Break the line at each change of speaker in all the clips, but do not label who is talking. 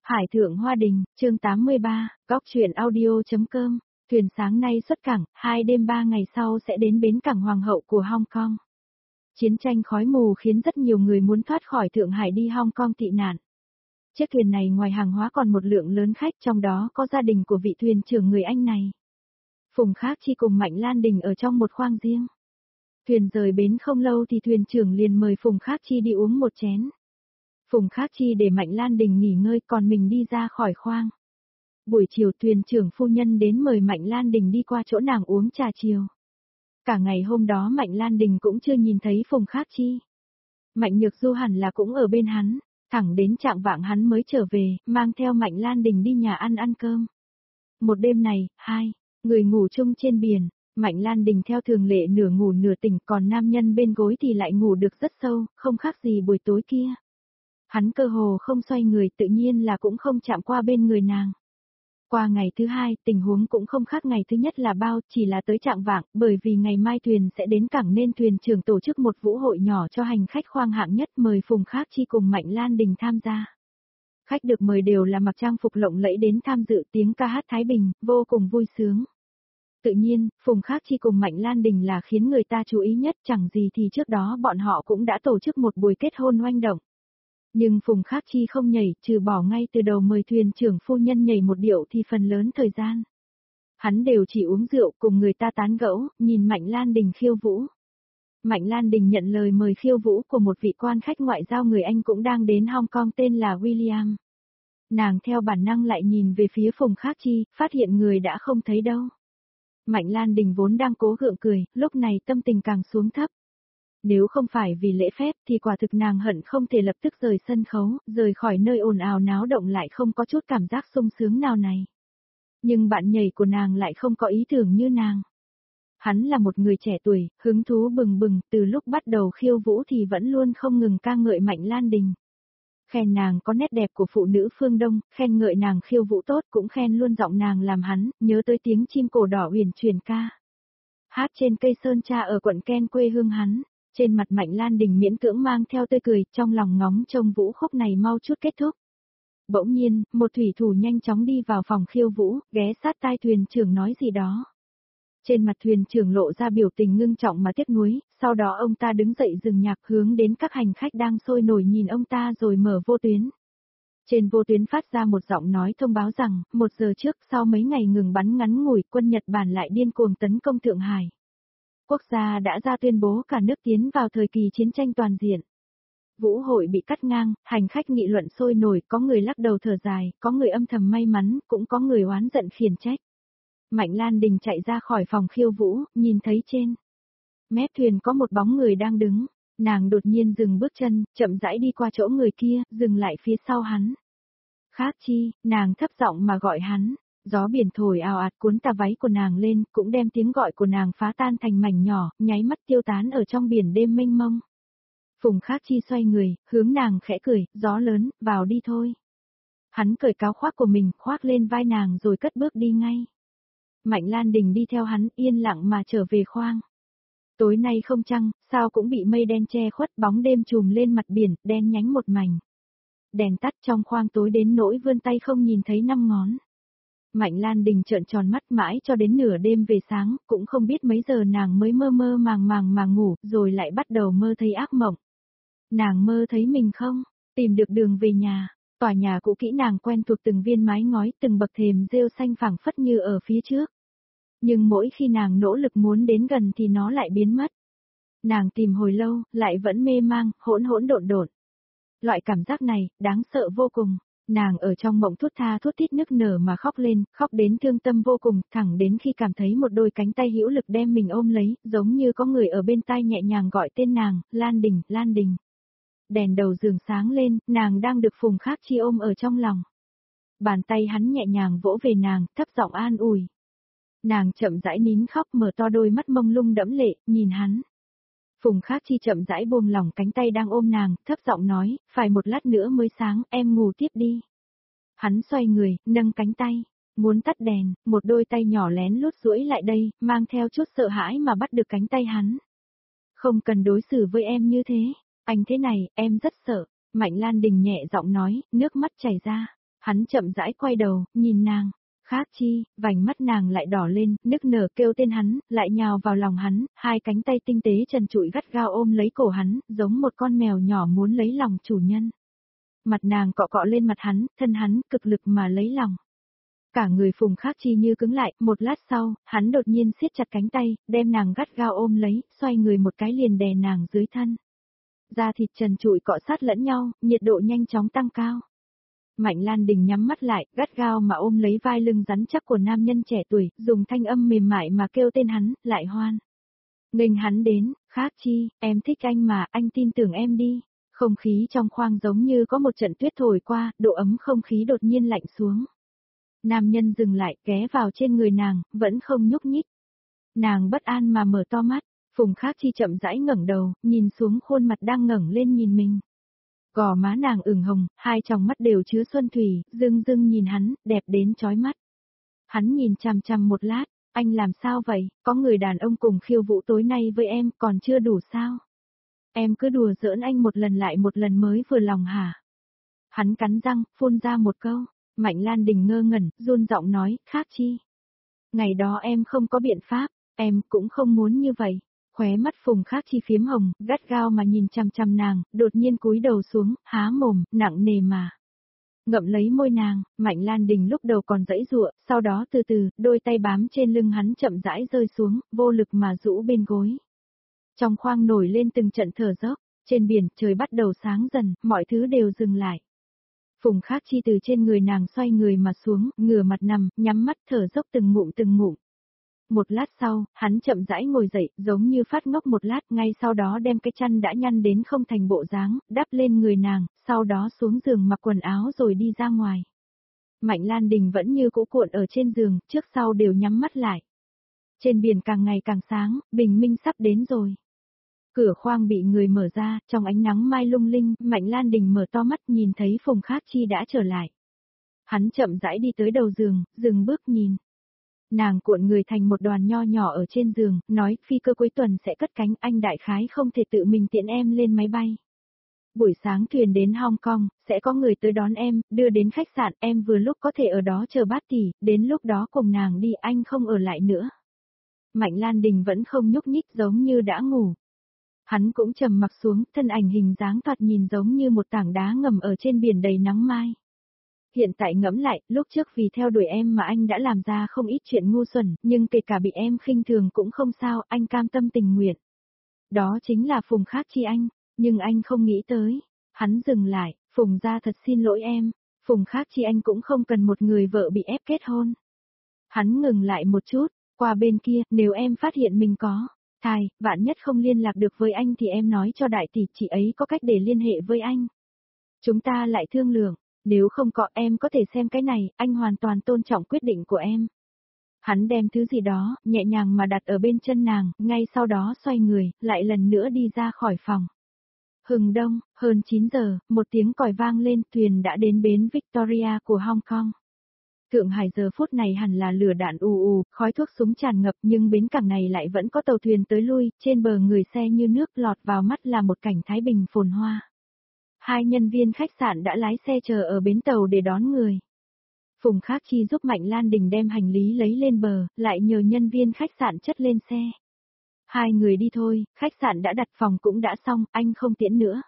Hải thượng Hoa Đình, chương 83, góc truyện audio.com. Thuyền sáng nay xuất cảng, 2 đêm 3 ngày sau sẽ đến bến cảng Hoàng hậu của Hong Kong. Chiến tranh khói mù khiến rất nhiều người muốn thoát khỏi Thượng Hải đi Hong Kong tị nạn. Chiếc thuyền này ngoài hàng hóa còn một lượng lớn khách, trong đó có gia đình của vị thuyền trưởng người Anh này. Phùng Khác Chi cùng Mạnh Lan Đình ở trong một khoang riêng. Thuyền rời bến không lâu thì thuyền trưởng liền mời Phùng Khác Chi đi uống một chén. Phùng Khác Chi để Mạnh Lan Đình nghỉ ngơi, còn mình đi ra khỏi khoang. Buổi chiều thuyền trưởng phu nhân đến mời Mạnh Lan Đình đi qua chỗ nàng uống trà chiều. Cả ngày hôm đó Mạnh Lan Đình cũng chưa nhìn thấy Phùng Khác Chi. Mạnh Nhược Du hẳn là cũng ở bên hắn, thẳng đến chạng vạng hắn mới trở về, mang theo Mạnh Lan Đình đi nhà ăn cơm. Một đêm này, hai người ngủ chung trên biển, Mạnh Lan Đình theo thường lệ nửa ngủ nửa tỉnh, còn nam nhân bên gối thì lại ngủ được rất sâu, không khác gì buổi tối kia. Hắn cơ hồ không xoay người, tự nhiên là cũng không chạm qua bên người nàng. Qua ngày thứ hai, tình huống cũng không khác ngày thứ nhất là bao, chỉ là tới chạng vạng, bởi vì ngày mai thuyền sẽ đến cảng nên thuyền trưởng tổ chức một vũ hội nhỏ cho hành khách khoang hạng nhất, mời Phùng Khác Chi cùng Mạnh Lan Đình tham gia. Khách được mời đều là mặc trang phục lộng lẫy đến tham dự, tiếng ca hát thái bình, vô cùng vui sướng. Tự nhiên, Phùng Khác Chi cùng Mạnh Lan Đình là khiến người ta chú ý nhất, chẳng gì thì trước đó bọn họ cũng đã tổ chức một buổi kết hôn oanh động. Nhưng Phùng Khác Chi không nhảy, trừ bỏ ngay từ đầu mời thuyền trưởng phu nhân nhảy một điệu thì phần lớn thời gian hắn đều chỉ uống rượu cùng người ta tán gẫu, nhìn Mạnh Lan Đình khiêu vũ. Mạnh Lan Đình nhận lời mời khiêu vũ của một vị quan khách ngoại giao người Anh cũng đang đến Hong Kong tên là William. Nàng theo bản năng lại nhìn về phía Phùng Khác Chi, phát hiện người đã không thấy đâu. Mạnh Lan Đình vốn đang cố gượng cười, lúc này tâm tình càng xuống thấp. Nếu không phải vì lễ phép thì quả thực nàng hận không thể lập tức rời sân khấu, rời khỏi nơi ồn ào náo động lại không có chút cảm giác sung sướng nào này. Nhưng bạn nhảy của nàng lại không có ý tưởng như nàng. Hắn là một người trẻ tuổi, hứng thú bừng bừng, từ lúc bắt đầu khiêu vũ thì vẫn luôn không ngừng ca ngợi Mạnh Lan Đình. Khen nàng có nét đẹp của phụ nữ phương Đông, khen ngợi nàng khiêu vũ tốt, cũng khen luôn giọng nàng làm hắn nhớ tới tiếng chim cổ đỏ huyền truyền ca. Hát trên cây sơn tra ở quận Kent quê hương hắn. Trên mặt Mạnh Lan Đình miễn cưỡng mang theo tươi cười, trong lòng ngóng trông vũ khúc này mau chút kết thúc. Bỗng nhiên, một thủy thủ nhanh chóng đi vào phòng khiêu vũ, ghé sát tai thuyền trưởng nói gì đó. Trên mặt thuyền trưởng lộ ra biểu tình ngưng trọng mà tiếc nuối, sau đó ông ta đứng dậy dừng nhạc hướng đến các hành khách đang sôi nổi nhìn ông ta rồi mở vô tuyến. Trên vô tuyến phát ra một giọng nói thông báo rằng, 1 giờ trước sau mấy ngày ngừng bắn ngắn ngủi, quân Nhật Bản lại điên cuồng tấn công Thượng Hải. Quốc gia đã ra tuyên bố cả nước tiến vào thời kỳ chiến tranh toàn diện. Vũ hội bị cắt ngang, hành khách nghị luận sôi nổi, có người lắc đầu thở dài, có người âm thầm may mắn, cũng có người oán giận khiển trách. Mạnh Lan Đình chạy ra khỏi phòng khiêu vũ, nhìn thấy trên mép thuyền có một bóng người đang đứng, nàng đột nhiên dừng bước chân, chậm rãi đi qua chỗ người kia, dừng lại phía sau hắn. Khác Chi, nàng thấp giọng mà gọi hắn. Gió biển thổi ào ạt cuốn tà váy của nàng lên, cũng đem tiếng gọi của nàng phá tan thành mảnh nhỏ, nháy mắt tiêu tán ở trong biển đêm mênh mông. Phùng Khác Chi xoay người, hướng nàng khẽ cười, gió lớn, vào đi thôi. Hắn cởi áo khoác của mình, khoác lên vai nàng rồi cất bước đi ngay. Mạnh Lan Đình đi theo hắn, yên lặng mà trở về khoang. Tối nay không trăng, sao cũng bị mây đen che khuất, bóng đêm trùm lên mặt biển, đen nhánh một mảnh. Đèn tắt trong khoang tối đến nỗi vươn tay không nhìn thấy 5 ngón. Mạnh Lan Đình trợn tròn mắt mãi cho đến nửa đêm về sáng, cũng không biết mấy giờ nàng mới mơ mơ màng mà ngủ, rồi lại bắt đầu mơ thấy ác mộng. Nàng mơ thấy mình không tìm được đường về nhà, tòa nhà cũ kỹ nàng quen thuộc từng viên mái ngói, từng bậc thềm rêu xanh phẳng phất như ở phía trước. Nhưng mỗi khi nàng nỗ lực muốn đến gần thì nó lại biến mất. Nàng tìm hồi lâu, lại vẫn mê mang, hỗn độn. Loại cảm giác này, đáng sợ vô cùng. Nàng ở trong mộng thút tha thút thít nức nở mà khóc lên, khóc đến thương tâm vô cùng, thẳng đến khi cảm thấy một đôi cánh tay hữu lực đem mình ôm lấy, giống như có người ở bên tai nhẹ nhàng gọi tên nàng, Lan Đình, Lan Đình. Đèn đầu giường sáng lên, nàng đang được Phùng Khác Chi ôm ở trong lòng. Bàn tay hắn nhẹ nhàng vỗ về nàng, thấp giọng an ủi. Nàng chậm rãi nín khóc, mở to đôi mắt mông lung đẫm lệ, nhìn hắn. Phùng Khác Chi chậm rãi buông lỏng cánh tay đang ôm nàng, thấp giọng nói, phải một lát nữa mới sáng, em ngủ tiếp đi. Hắn xoay người, nâng cánh tay, muốn tắt đèn, một đôi tay nhỏ lén lút duỗi lại đây, mang theo chút sợ hãi mà bắt được cánh tay hắn. Không cần đối xử với em như thế, anh thế này, em rất sợ, Mạnh Lan Đình nhẹ giọng nói, nước mắt chảy ra. Hắn chậm rãi quay đầu, nhìn nàng. Khác chi, vành mắt nàng lại đỏ lên, nức nở kêu tên hắn, lại nhào vào lòng hắn, hai cánh tay tinh tế trần trụi gắt gao ôm lấy cổ hắn, giống một con mèo nhỏ muốn lấy lòng chủ nhân. Mặt nàng cọ cọ lên mặt hắn, thân hắn cực lực mà lấy lòng. Cả người Phùng Khác Chi như cứng lại, một lát sau, hắn đột nhiên siết chặt cánh tay, đem nàng gắt gao ôm lấy, xoay người một cái liền đè nàng dưới thân. Da thịt trần trụi cọ sát lẫn nhau, nhiệt độ nhanh chóng tăng cao. Mạnh Lan Đình nhắm mắt lại, gắt gao mà ôm lấy vai lưng rắn chắc của nam nhân trẻ tuổi, dùng thanh âm mềm mại mà kêu tên hắn, lại Hoan. Nghênh hắn đến, Khác Chi, em thích anh mà, anh tin tưởng em đi. Không khí trong khoang giống như có một trận tuyết thổi qua, độ ấm không khí đột nhiên lạnh xuống. Nam nhân dừng lại, ghé vào trên người nàng, vẫn không nhúc nhích. Nàng bất an mà mở to mắt, Phùng Khác Chi chậm rãi ngẩng đầu, nhìn xuống khuôn mặt đang ngẩng lên nhìn mình. Gò má nàng ửng hồng, hai tròng mắt đều chứa xuân thủy, dưng dưng nhìn hắn, đẹp đến chói mắt. Hắn nhìn chằm chằm một lát, anh làm sao vậy, có người đàn ông cùng khiêu vũ tối nay với em, còn chưa đủ sao? Em cứ đùa giỡn anh một lần lại một lần mới vừa lòng hả? Hắn cắn răng, phun ra một câu, Mạnh Lan Đình ngơ ngẩn, run giọng nói, Khác Chi. Ngày đó em không có biện pháp, em cũng không muốn như vậy. Khóe mắt Phùng Khác Chi phiếm hồng, gắt gao mà nhìn chằm chằm nàng, đột nhiên cúi đầu xuống, há mồm, nặng nề mà. Ngậm lấy môi nàng, Mạnh Lan Đình lúc đầu còn giãy giụa, sau đó từ từ, đôi tay bám trên lưng hắn chậm rãi rơi xuống, vô lực mà rũ bên gối. Trong khoang nổi lên từng trận thở dốc, trên biển trời bắt đầu sáng dần, mọi thứ đều dừng lại. Phùng Khác Chi từ trên người nàng xoay người mà xuống, ngửa mặt nằm, nhắm mắt thở dốc từng ngụm từng ngụm. Một lát sau, hắn chậm rãi ngồi dậy, giống như phát ngốc một lát, ngay sau đó đem cái chăn đã nhăn đến không thành bộ dáng, đắp lên người nàng, sau đó xuống giường mặc quần áo rồi đi ra ngoài. Mạnh Lan Đình vẫn như cũ cuộn ở trên giường, trước sau đều nhắm mắt lại. Trên biển càng ngày càng sáng, bình minh sắp đến rồi. Cửa khoang bị người mở ra, trong ánh nắng mai lung linh, Mạnh Lan Đình mở to mắt nhìn thấy Phùng Khác Chi đã trở lại. Hắn chậm rãi đi tới đầu giường, dừng bước nhìn. Nàng cuộn người thành một đoàn nho nhỏ ở trên giường, nói, phi cơ cuối tuần sẽ cất cánh, anh đại khái không thể tự mình tiễn em lên máy bay. Buổi sáng thuyền đến Hong Kong, sẽ có người tới đón em, đưa đến khách sạn, em vừa lúc có thể ở đó chờ bát tỷ, đến lúc đó cùng nàng đi, anh không ở lại nữa. Mạnh Lan Đình vẫn không nhúc nhích giống như đã ngủ. Hắn cũng trầm mặc xuống, thân ảnh hình dáng thoạt nhìn giống như một tảng đá ngầm ở trên biển đầy nắng mai. Hiện tại ngẫm lại, lúc trước vì theo đuổi em mà anh đã làm ra không ít chuyện ngu xuẩn, nhưng kể cả bị em khinh thường cũng không sao, anh cam tâm tình nguyện. Đó chính là Phùng Khác Chi anh, nhưng anh không nghĩ tới. Hắn dừng lại, Phùng gia thật xin lỗi em, Phùng Khác Chi anh cũng không cần một người vợ bị ép kết hôn. Hắn ngừng lại một chút, qua bên kia, nếu em phát hiện mình có thai, vạn nhất không liên lạc được với anh thì em nói cho đại tỷ, chị ấy có cách để liên hệ với anh. Chúng ta lại thương lượng. Nếu không có em có thể xem cái này, anh hoàn toàn tôn trọng quyết định của em. Hắn đem thứ gì đó, nhẹ nhàng mà đặt ở bên chân nàng, ngay sau đó xoay người, lại lần nữa đi ra khỏi phòng. Hừng đông, hơn 9 giờ, một tiếng còi vang lên, thuyền đã đến bến Victoria của Hong Kong. Thượng Hải giờ phút này hẳn là lửa đạn ù ù, khói thuốc súng tràn ngập nhưng bến cảng này lại vẫn có tàu thuyền tới lui, trên bờ người xe như nước, lọt vào mắt là một cảnh thái bình phồn hoa. Hai nhân viên khách sạn đã lái xe chờ ở bến tàu để đón người. Phùng Khác Chi giúp Mạnh Lan Đình đem hành lý lấy lên bờ, lại nhờ nhân viên khách sạn chất lên xe. Hai người đi thôi, khách sạn đã đặt phòng cũng đã xong, anh không tiễn nữa.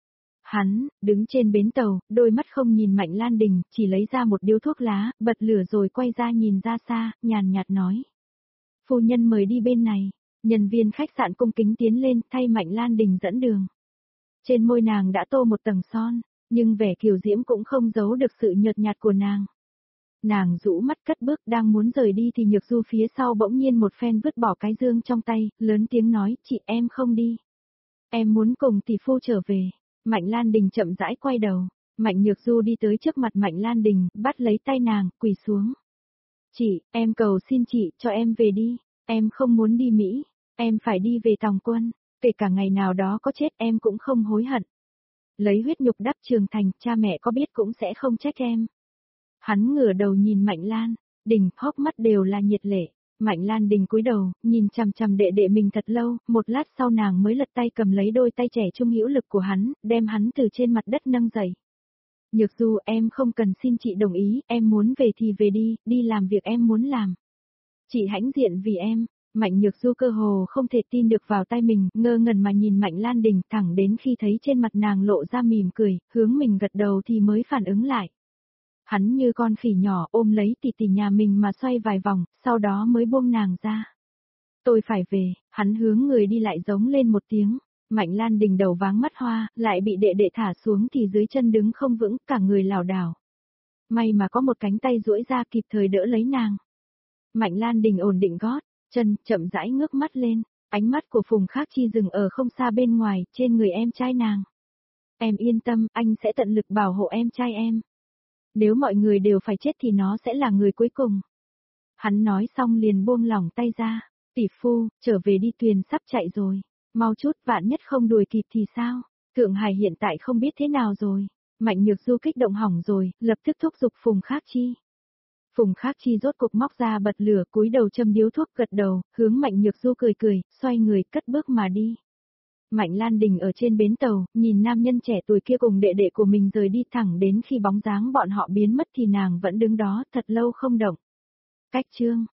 Hắn, đứng trên bến tàu, đôi mắt không nhìn Mạnh Lan Đình, chỉ lấy ra một điếu thuốc lá, bật lửa rồi quay ra nhìn ra xa, nhàn nhạt nói. Phu nhân mời đi bên này, nhân viên khách sạn cung kính tiến lên, thay Mạnh Lan Đình dẫn đường. Trên môi nàng đã tô một tầng son, nhưng vẻ kiều diễm cũng không giấu được sự nhợt nhạt của nàng. Nàng rũ mắt cất bước đang muốn rời đi thì Nhược Du phía sau bỗng nhiên một phen vứt bỏ cái dương trong tay, lớn tiếng nói, chị em không đi. Em muốn cùng tỷ phu trở về. Mạnh Lan Đình chậm rãi quay đầu, Mạnh Nhược Du đi tới trước mặt Mạnh Lan Đình, bắt lấy tay nàng, quỳ xuống. Chị, em cầu xin chị, cho em về đi, em không muốn đi Mỹ, em phải đi về Tòng Quân. Kể cả ngày nào đó có chết em cũng không hối hận. Lấy huyết nhục đắp trường thành, cha mẹ có biết cũng sẽ không trách em. Hắn ngửa đầu nhìn Mạnh Lan, Đình, hốc mắt đều là nhiệt lệ. Mạnh Lan Đình cúi đầu, nhìn chằm chằm đệ đệ mình thật lâu, một lát sau nàng mới lật tay cầm lấy đôi tay trẻ trung hữu lực của hắn, đem hắn từ trên mặt đất nâng dậy. Nhược Du em không cần xin chị đồng ý, em muốn về thì về đi, đi làm việc em muốn làm. Chị hãnh diện vì em. Mạnh Nhược Du cơ hồ không thể tin được vào tai mình, ngơ ngẩn mà nhìn Mạnh Lan Đình thẳng đến khi thấy trên mặt nàng lộ ra mỉm cười, hướng mình gật đầu thì mới phản ứng lại. Hắn như con khỉ nhỏ ôm lấy tỷ tỷ nhà mình mà xoay vài vòng, sau đó mới buông nàng ra. Tôi phải về, hắn hướng người đi lại giống lên một tiếng. Mạnh Lan Đình đầu váng mắt hoa, lại bị đệ đệ thả xuống thì dưới chân đứng không vững, cả người lảo đảo. May mà có một cánh tay duỗi ra kịp thời đỡ lấy nàng. Mạnh Lan Đình ổn định gót, chân, chậm rãi ngước mắt lên, ánh mắt của Phùng Khác Chi dừng ở không xa bên ngoài, trên người em trai nàng. Em yên tâm, anh sẽ tận lực bảo hộ em trai em. Nếu mọi người đều phải chết thì nó sẽ là người cuối cùng. Hắn nói xong liền buông lỏng tay ra. Tỷ phu, trở về đi, Tuyền sắp chạy rồi. Mau chút, vạn nhất không đuổi kịp thì sao? Thượng Hải hiện tại không biết thế nào rồi. Mạnh Nhược Du kích động hỏng rồi, lập tức thúc giục Phùng Khác Chi. Phùng Khác Chi rốt cục móc ra bật lửa, cúi đầu châm điếu thuốc, gật đầu, hướng Mạnh Nhược Du cười cười, xoay người cất bước mà đi. Mạnh Lan Đình ở trên bến tàu, nhìn nam nhân trẻ tuổi kia cùng đệ đệ của mình rời đi, thẳng đến khi bóng dáng bọn họ biến mất thì nàng vẫn đứng đó thật lâu không động. Cách chương